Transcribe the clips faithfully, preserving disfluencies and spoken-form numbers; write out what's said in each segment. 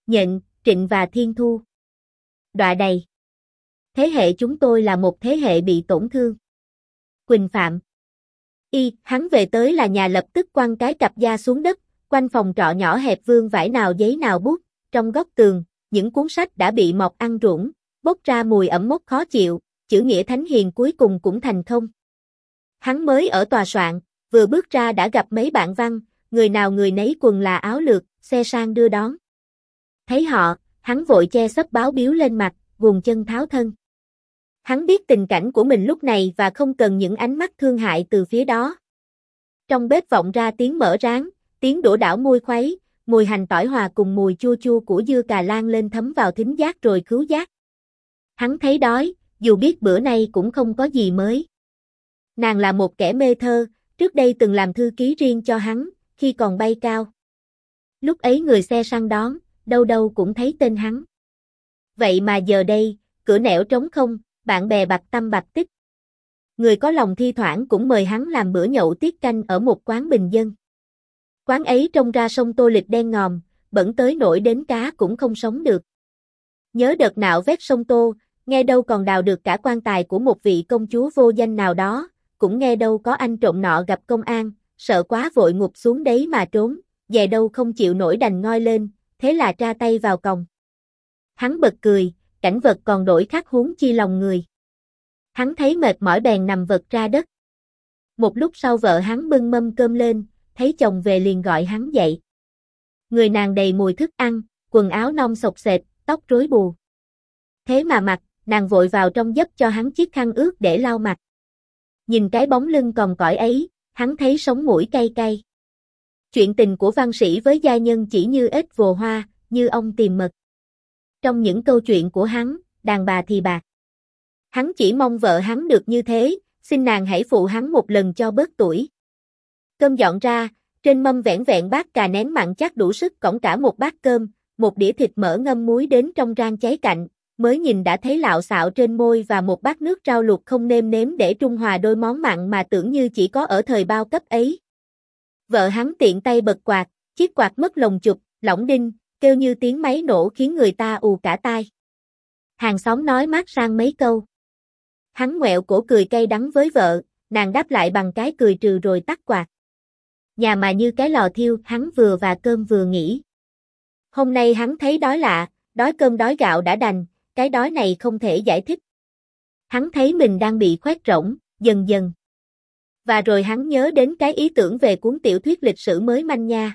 Nhận, Trịnh và Thiên Thu. Đọa đầy. Thế hệ chúng tôi là một thế hệ bị tổn thương. Quỳnh Phạm. Y, hắn về tới là nhà lập tức quăng cái cặp da xuống đất, quanh phòng trọ nhỏ hẹp vương vải nào giấy nào bút, trong góc tường, những cuốn sách đã bị mọt ăn ruỗng, bốc ra mùi ẩm mốc khó chịu, chữ nghĩa thánh hiền cuối cùng cũng thành không. Hắn mới ở tòa soạn, vừa bước ra đã gặp mấy bạn văn, người nào người nấy quần là áo lược, xe sang đưa đón. Thấy họ, hắn vội che xấp báo biếu lên mặt, guồng chân tháo thân. Hắn biết tình cảnh của mình lúc này và không cần những ánh mắt thương hại từ phía đó. Trong bếp vọng ra tiếng mở rán, tiếng đũa đảo muôi khuấy, mùi hành tỏi hòa cùng mùi chua chua của dưa cà lan lên thấm vào thính giác rồi khứu giác. Hắn thấy đói, dù biết bữa nay cũng không có gì mới. Nàng là một kẻ mê thơ, trước đây từng làm thư ký riêng cho hắn, khi còn bay cao. Lúc ấy người xe săn đón, đâu đâu cũng thấy tên hắn. Vậy mà giờ đây, cửa nẻo trống không, bạn bè bạc tâm bạc tích. Người có lòng thi thoảng cũng mời hắn làm bữa nhậu tiết canh ở một quán bình dân. Quán ấy trông ra sông Tô Lịch đen ngòm, bẩn tới nỗi đến cá cũng không sống được. Nhớ đợt nạo vét sông Tô, nghe đâu còn đào được cả quan tài của một vị công chúa vô danh nào đó, cũng nghe đâu có anh trộm nọ gặp công an, sợ quá vội ngụp xuống đấy mà trốn, về đâu không chịu nổi đành ngoi lên, thế là tra tay vào còng. Hắn bật cười, cảnh vật còn đổi khác huống chi lòng người. Hắn thấy mệt mỏi bèn nằm vật ra đất. Một lúc sau vợ hắn bưng mâm cơm lên, thấy chồng về liền gọi hắn dậy. Người nàng đầy mùi thức ăn, quần áo non xộc xệch, tóc rối bù. Thế mà mặt, nàng vội vào trong dấp cho hắn chiếc khăn ướt để lau mặt. Nhìn cái bóng lưng còng cõi ấy, hắn thấy sống mũi cay cay. Chuyện tình của văn sĩ với giai nhân chỉ như ếch vồ hoa, như ong tìm mật. Trong những câu chuyện của hắn, đàn bà thì bạc. Hắn chỉ mong vợ hắn được như thế, xin nàng hãy phụ hắn một lần cho bớt tuổi. Cơm dọn ra, trên mâm vẻn vẹn bát cà nén mặn chắc đủ sức cõng cả một bát cơm, một đĩa thịt mỡ ngâm muối đến trong rang cháy cạnh, mới nhìn đã thấy lạo xạo trên môi và một bát nước rau luộc không nêm nếm để trung hòa đôi món mặn mà tưởng như chỉ có ở thời bao cấp ấy. Vợ hắn tiện tay bật quạt, chiếc quạt mất lồng chụp, lỏng đinh, kêu như tiếng máy nổ khiến người ta ù cả tai. Hàng xóm nói mát sang mấy câu. Hắn ngoẹo cổ cười cay đắng với vợ, nàng đáp lại bằng cái cười trừ rồi tắt quạt. Nhà mà như cái lò thiêu, hắn vừa và cơm vừa nghĩ. Hôm nay hắn thấy đói lạ, đói cơm đói gạo đã đành, cái đói này không thể giải thích. Hắn thấy mình đang bị khoét rỗng, dần dần. Và rồi hắn nhớ đến cái ý tưởng về cuốn tiểu thuyết lịch sử mới manh nha.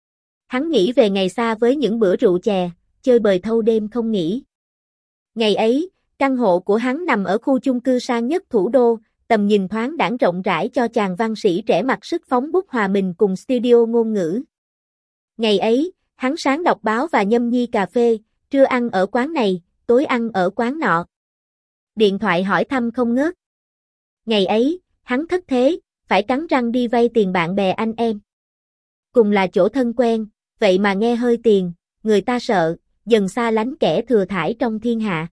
Hắn nghĩ về ngày xa với những bữa rượu chè, chơi bời thâu đêm không nghỉ. Ngày ấy, căn hộ của hắn nằm ở khu chung cư sang nhất thủ đô, tầm nhìn thoáng đãng rộng rãi cho chàng văn sĩ trẻ mặc sức phóng bút hòa mình cùng studio ngôn ngữ. Ngày ấy, hắn sáng đọc báo và nhâm nhi cà phê, trưa ăn ở quán này, tối ăn ở quán nọ. Điện thoại hỏi thăm không ngớt. Ngày ấy, hắn thất thế, phải cắn răng đi vay tiền bạn bè anh em. Cùng là chỗ thân quen, vậy mà nghe hơi tiền, người ta sợ, dần xa lánh kẻ thừa thải trong thiên hạ.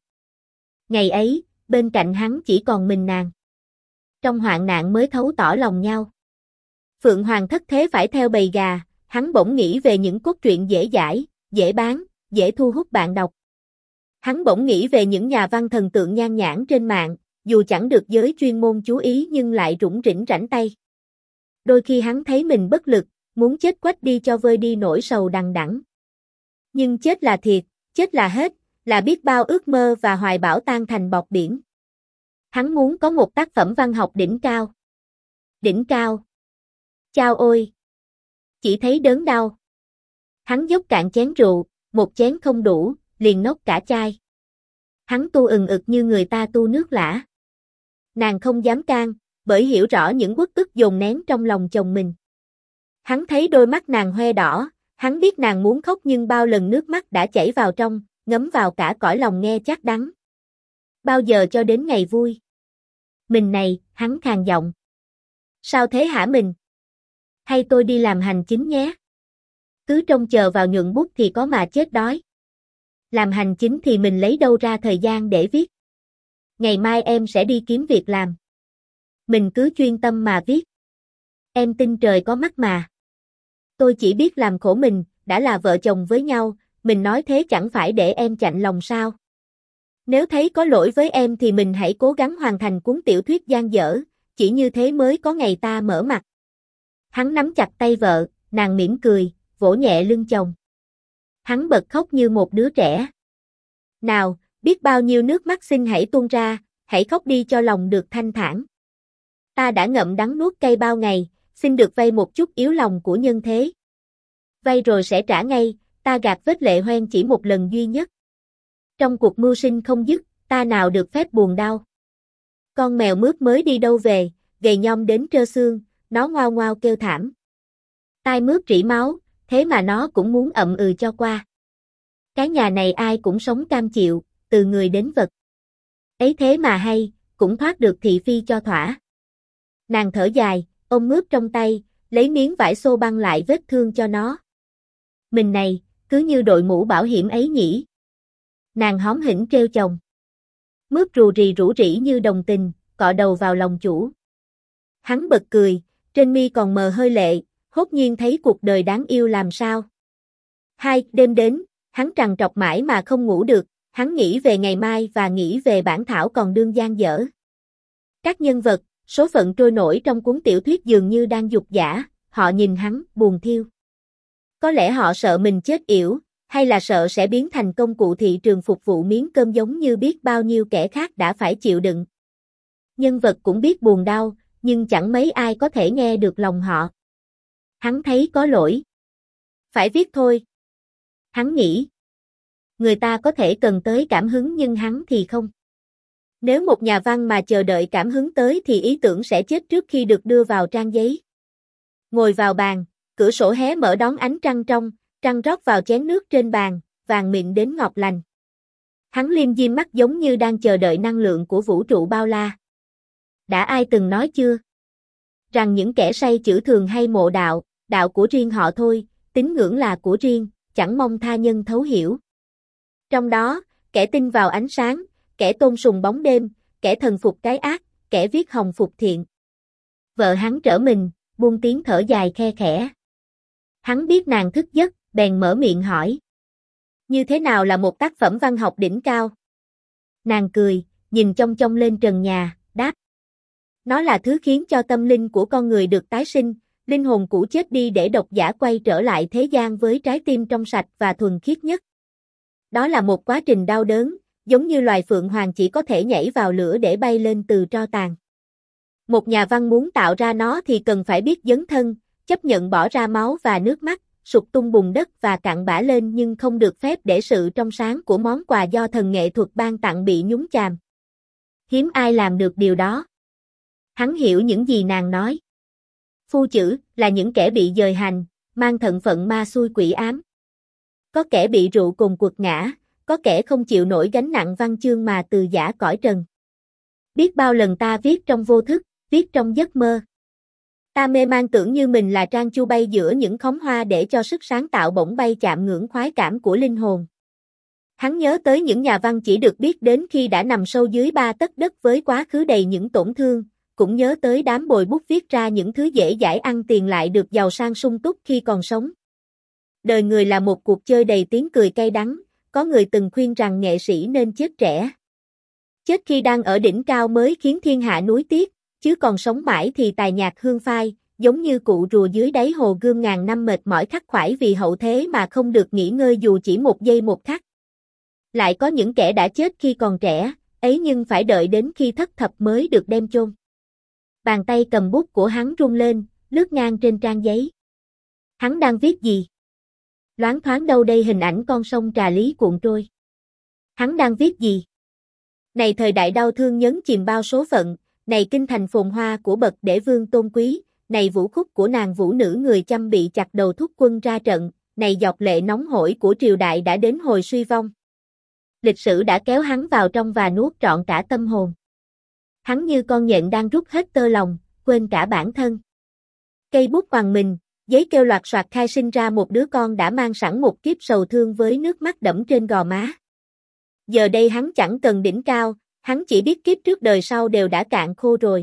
Ngày ấy, bên cạnh hắn chỉ còn mình nàng. Trong hoạn nạn mới thấu tỏ lòng nhau. Phượng Hoàng thất thế phải theo bầy gà, hắn bỗng nghĩ về những cốt truyện dễ dãi, dễ bán, dễ thu hút bạn đọc. Hắn bỗng nghĩ về những nhà văn thần tượng nhan nhản trên mạng, dù chẳng được giới chuyên môn chú ý nhưng lại rủng rỉnh rảnh tay. Đôi khi hắn thấy mình bất lực, muốn chết quách đi cho vơi đi nỗi sầu đằng đẵng. Nhưng chết là thiệt, chết là hết, là biết bao ước mơ và hoài bão tan thành bọt biển. Hắn muốn có một tác phẩm văn học đỉnh cao. Đỉnh cao. Chao ôi! Chỉ thấy đớn đau. Hắn dốc cạn chén rượu, một chén không đủ, liền nốc cả chai. Hắn tu ừng ực như người ta tu nước lã. Nàng không dám can, bởi hiểu rõ những uất ức dồn nén trong lòng chồng mình. Hắn thấy đôi mắt nàng hoe đỏ, hắn biết nàng muốn khóc nhưng bao lần nước mắt đã chảy vào trong, ngấm vào cả cõi lòng nghe chắc đắng. Bao giờ cho đến ngày vui? Mình này, hắn khàn giọng. Sao thế hả mình? Hay tôi đi làm hành chính nhé? Cứ trông chờ vào nhuận bút thì có mà chết đói. Làm hành chính thì mình lấy đâu ra thời gian để viết? Ngày mai em sẽ đi kiếm việc làm. Mình cứ chuyên tâm mà viết. Em tin trời có mắt mà. Tôi chỉ biết làm khổ mình, đã là vợ chồng với nhau, mình nói thế chẳng phải để em chạnh lòng sao? Nếu thấy có lỗi với em thì mình hãy cố gắng hoàn thành cuốn tiểu thuyết dang dở, chỉ như thế mới có ngày ta mở mặt. Hắn nắm chặt tay vợ, nàng mỉm cười, vỗ nhẹ lưng chồng. Hắn bật khóc như một đứa trẻ. Nào, biết bao nhiêu nước mắt xin hãy tuôn ra, hãy khóc đi cho lòng được thanh thản. Ta đã ngậm đắng nuốt cay bao ngày, xin được vay một chút yếu lòng của nhân thế. Vay rồi sẽ trả ngay, ta gạt vết lệ hoen chỉ một lần duy nhất. Trong cuộc mưu sinh không dứt, ta nào được phép buồn đau. Con mèo mướp mới đi đâu về, gầy nhom đến trơ xương, nó ngoao ngoao kêu thảm. Tai mướp rỉ máu, thế mà nó cũng muốn ậm ừ cho qua. Cái nhà này ai cũng sống cam chịu, từ người đến vật. Ấy thế mà hay, cũng thoát được thị phi cho thỏa. Nàng thở dài, ôm mướp trong tay, lấy miếng vải xô băng lại vết thương cho nó. Mình này, cứ như đội mũ bảo hiểm ấy nhỉ. Nàng hóm hỉnh trêu chồng. Mướp rù rì rủ rỉ như đồng tình, cọ đầu vào lòng chủ. Hắn bật cười, trên mi còn mờ hơi lệ, hốt nhiên thấy cuộc đời đáng yêu làm sao. Hai, đêm đến, hắn trằn trọc mãi mà không ngủ được, hắn nghĩ về ngày mai và nghĩ về bản thảo còn đương dang dở. Các nhân vật, số phận trôi nổi trong cuốn tiểu thuyết dường như đang dục dã, họ nhìn hắn, buồn thiêu. Có lẽ họ sợ mình chết yểu, hay là sợ sẽ biến thành công cụ thị trường phục vụ miếng cơm giống như biết bao nhiêu kẻ khác đã phải chịu đựng. Nhân vật cũng biết buồn đau, nhưng chẳng mấy ai có thể nghe được lòng họ. Hắn thấy có lỗi. Phải viết thôi. Hắn nghĩ. Người ta có thể cần tới cảm hứng nhưng hắn thì không. Nếu một nhà văn mà chờ đợi cảm hứng tới thì ý tưởng sẽ chết trước khi được đưa vào trang giấy. Ngồi vào bàn, cửa sổ hé mở đón ánh trăng trong, trăng rót vào chén nước trên bàn, vàng mịn đến ngọt lành. Hắn liêm diêm mắt giống như đang chờ đợi năng lượng của vũ trụ bao la. Đã ai từng nói chưa? Rằng những kẻ say chữ thường hay mộ đạo, đạo của riêng họ thôi, tín ngưỡng là của riêng, chẳng mong tha nhân thấu hiểu. Trong đó, kẻ tin vào ánh sáng, kẻ tôn sùng bóng đêm, kẻ thần phục cái ác, kẻ viết hồng phục thiện. Vợ hắn trở mình, buông tiếng thở dài khe khẽ. Hắn biết nàng thức giấc, bèn mở miệng hỏi. Như thế nào là một tác phẩm văn học đỉnh cao? Nàng cười, nhìn chông chông lên trần nhà, đáp. Nó là thứ khiến cho tâm linh của con người được tái sinh, linh hồn cũ chết đi để độc giả quay trở lại thế gian với trái tim trong sạch và thuần khiết nhất. Đó là một quá trình đau đớn, giống như loài phượng hoàng chỉ có thể nhảy vào lửa để bay lên từ tro tàn. Một nhà văn muốn tạo ra nó thì cần phải biết dấn thân, chấp nhận bỏ ra máu và nước mắt, sụt tung bùn đất và cặn bã lên nhưng không được phép để sự trong sáng của món quà do thần nghệ thuật ban tặng bị nhúng chàm. Hiếm ai làm được điều đó. Hắn hiểu những gì nàng nói. Phu chữ là những kẻ bị dời hành, mang thân phận ma xui quỷ ám. Có kẻ bị rượu cồn quật ngã, có kẻ không chịu nổi gánh nặng văn chương mà từ giã cõi trần. Biết bao lần ta viết trong vô thức, viết trong giấc mơ. Ta mê man tưởng như mình là Trang Chu bay giữa những khóm hoa để cho sức sáng tạo bỗng bay chạm ngưỡng khoái cảm của linh hồn. Hắn nhớ tới những nhà văn chỉ được biết đến khi đã nằm sâu dưới ba tấc đất với quá khứ đầy những tổn thương, cũng nhớ tới đám bồi bút viết ra những thứ dễ dãi ăn tiền lại được giàu sang sung túc khi còn sống. Đời người là một cuộc chơi đầy tiếng cười cay đắng, có người từng khuyên rằng nghệ sĩ nên chết trẻ. Chết khi đang ở đỉnh cao mới khiến thiên hạ nuối tiếc, chứ còn sống mãi thì tài nhạc hương phai, giống như cụ rùa dưới đáy hồ Gươm ngàn năm mệt mỏi khắc khoải vì hậu thế mà không được nghỉ ngơi dù chỉ một giây một khắc. Lại có những kẻ đã chết khi còn trẻ, ấy nhưng phải đợi đến khi thất thập mới được đem chôn. Bàn tay cầm bút của hắn rung lên, lướt ngang trên trang giấy. Hắn đang viết gì? Loáng thoáng đâu đây hình ảnh con sông Trà Lý cuộn trôi. Hắn đang viết gì? Này thời đại đau thương nhấn chìm bao số phận, này kinh thành phồn hoa của bậc đế vương tôn quý, này vũ khúc của nàng vũ nữ người chăm bị chặt đầu thúc quân ra trận, này giọt lệ nóng hổi của triều đại đã đến hồi suy vong. Lịch sử đã kéo hắn vào trong và nuốt trọn cả tâm hồn. Hắn như con nhện đang rút hết tơ lòng, quên cả bản thân. Cây bút bằng mình, giấy kêu loạt soạt khai sinh ra một đứa con đã mang sẵn một kiếp sầu thương với nước mắt đẫm trên gò má. Giờ đây hắn chẳng cần đỉnh cao, hắn chỉ biết kiếp trước đời sau đều đã cạn khô rồi.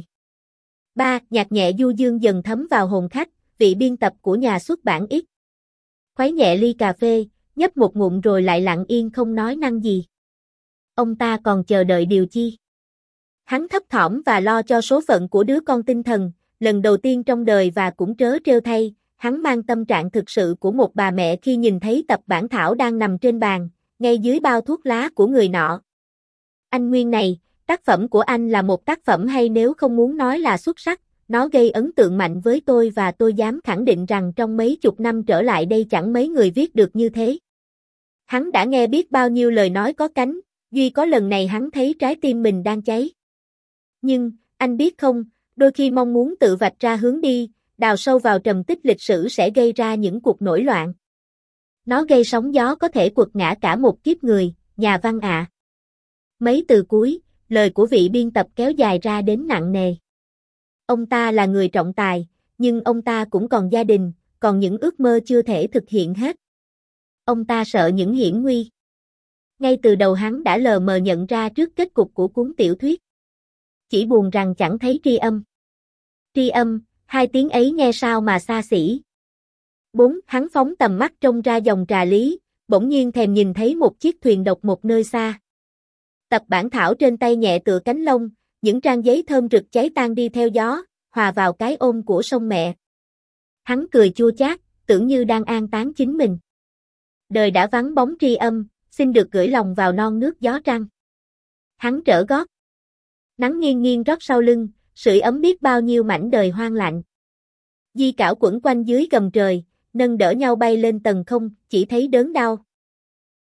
ba. Nhạc nhẹ du dương dần thấm vào hồn khách, vị biên tập của nhà xuất bản X. Khuấy nhẹ ly cà phê, nhấp một ngụm rồi lại lặng yên không nói năng gì. Ông ta còn chờ đợi điều chi? Hắn thấp thỏm và lo cho số phận của đứa con tinh thần, lần đầu tiên trong đời và cũng trớ trêu thay, hắn mang tâm trạng thực sự của một bà mẹ khi nhìn thấy tập bản thảo đang nằm trên bàn, ngay dưới bao thuốc lá của người nọ. Anh Nguyên này, tác phẩm của anh là một tác phẩm hay nếu không muốn nói là xuất sắc, nó gây ấn tượng mạnh với tôi và tôi dám khẳng định rằng trong mấy chục năm trở lại đây chẳng mấy người viết được như thế. Hắn đã nghe biết bao nhiêu lời nói có cánh, duy có lần này hắn thấy trái tim mình đang cháy. Nhưng, anh biết không, đôi khi mong muốn tự vạch ra hướng đi, đào sâu vào trầm tích lịch sử sẽ gây ra những cuộc nổi loạn. Nó gây sóng gió có thể quật ngã cả một kiếp người, nhà văn ạ. À. Mấy từ cuối, lời của vị biên tập kéo dài ra đến nặng nề. Ông ta là người trọng tài, nhưng ông ta cũng còn gia đình, còn những ước mơ chưa thể thực hiện hết. Ông ta sợ những hiểm nguy. Ngay từ đầu hắn đã lờ mờ nhận ra trước kết cục của cuốn tiểu thuyết. Chỉ buồn rằng chẳng thấy tri âm. Tri âm, hai tiếng ấy nghe sao mà xa xỉ. Bốn, hắn phóng tầm mắt trông ra dòng trà lý, bỗng nhiên thèm nhìn thấy một chiếc thuyền độc một nơi xa. Tập bản thảo trên tay nhẹ tựa cánh lông, những trang giấy thơm rực cháy tan đi theo gió, hòa vào cái ôm của sông mẹ. Hắn cười chua chát, tưởng như đang an táng chính mình. Đời đã vắng bóng tri âm, xin được gửi lòng vào non nước gió trăng. Hắn trở gót. Nắng nghiêng nghiêng rót sau lưng, sưởi ấm biết bao nhiêu mảnh đời hoang lạnh. Di cảo quẩn quanh dưới gầm trời, nâng đỡ nhau bay lên tầng không, chỉ thấy đớn đau.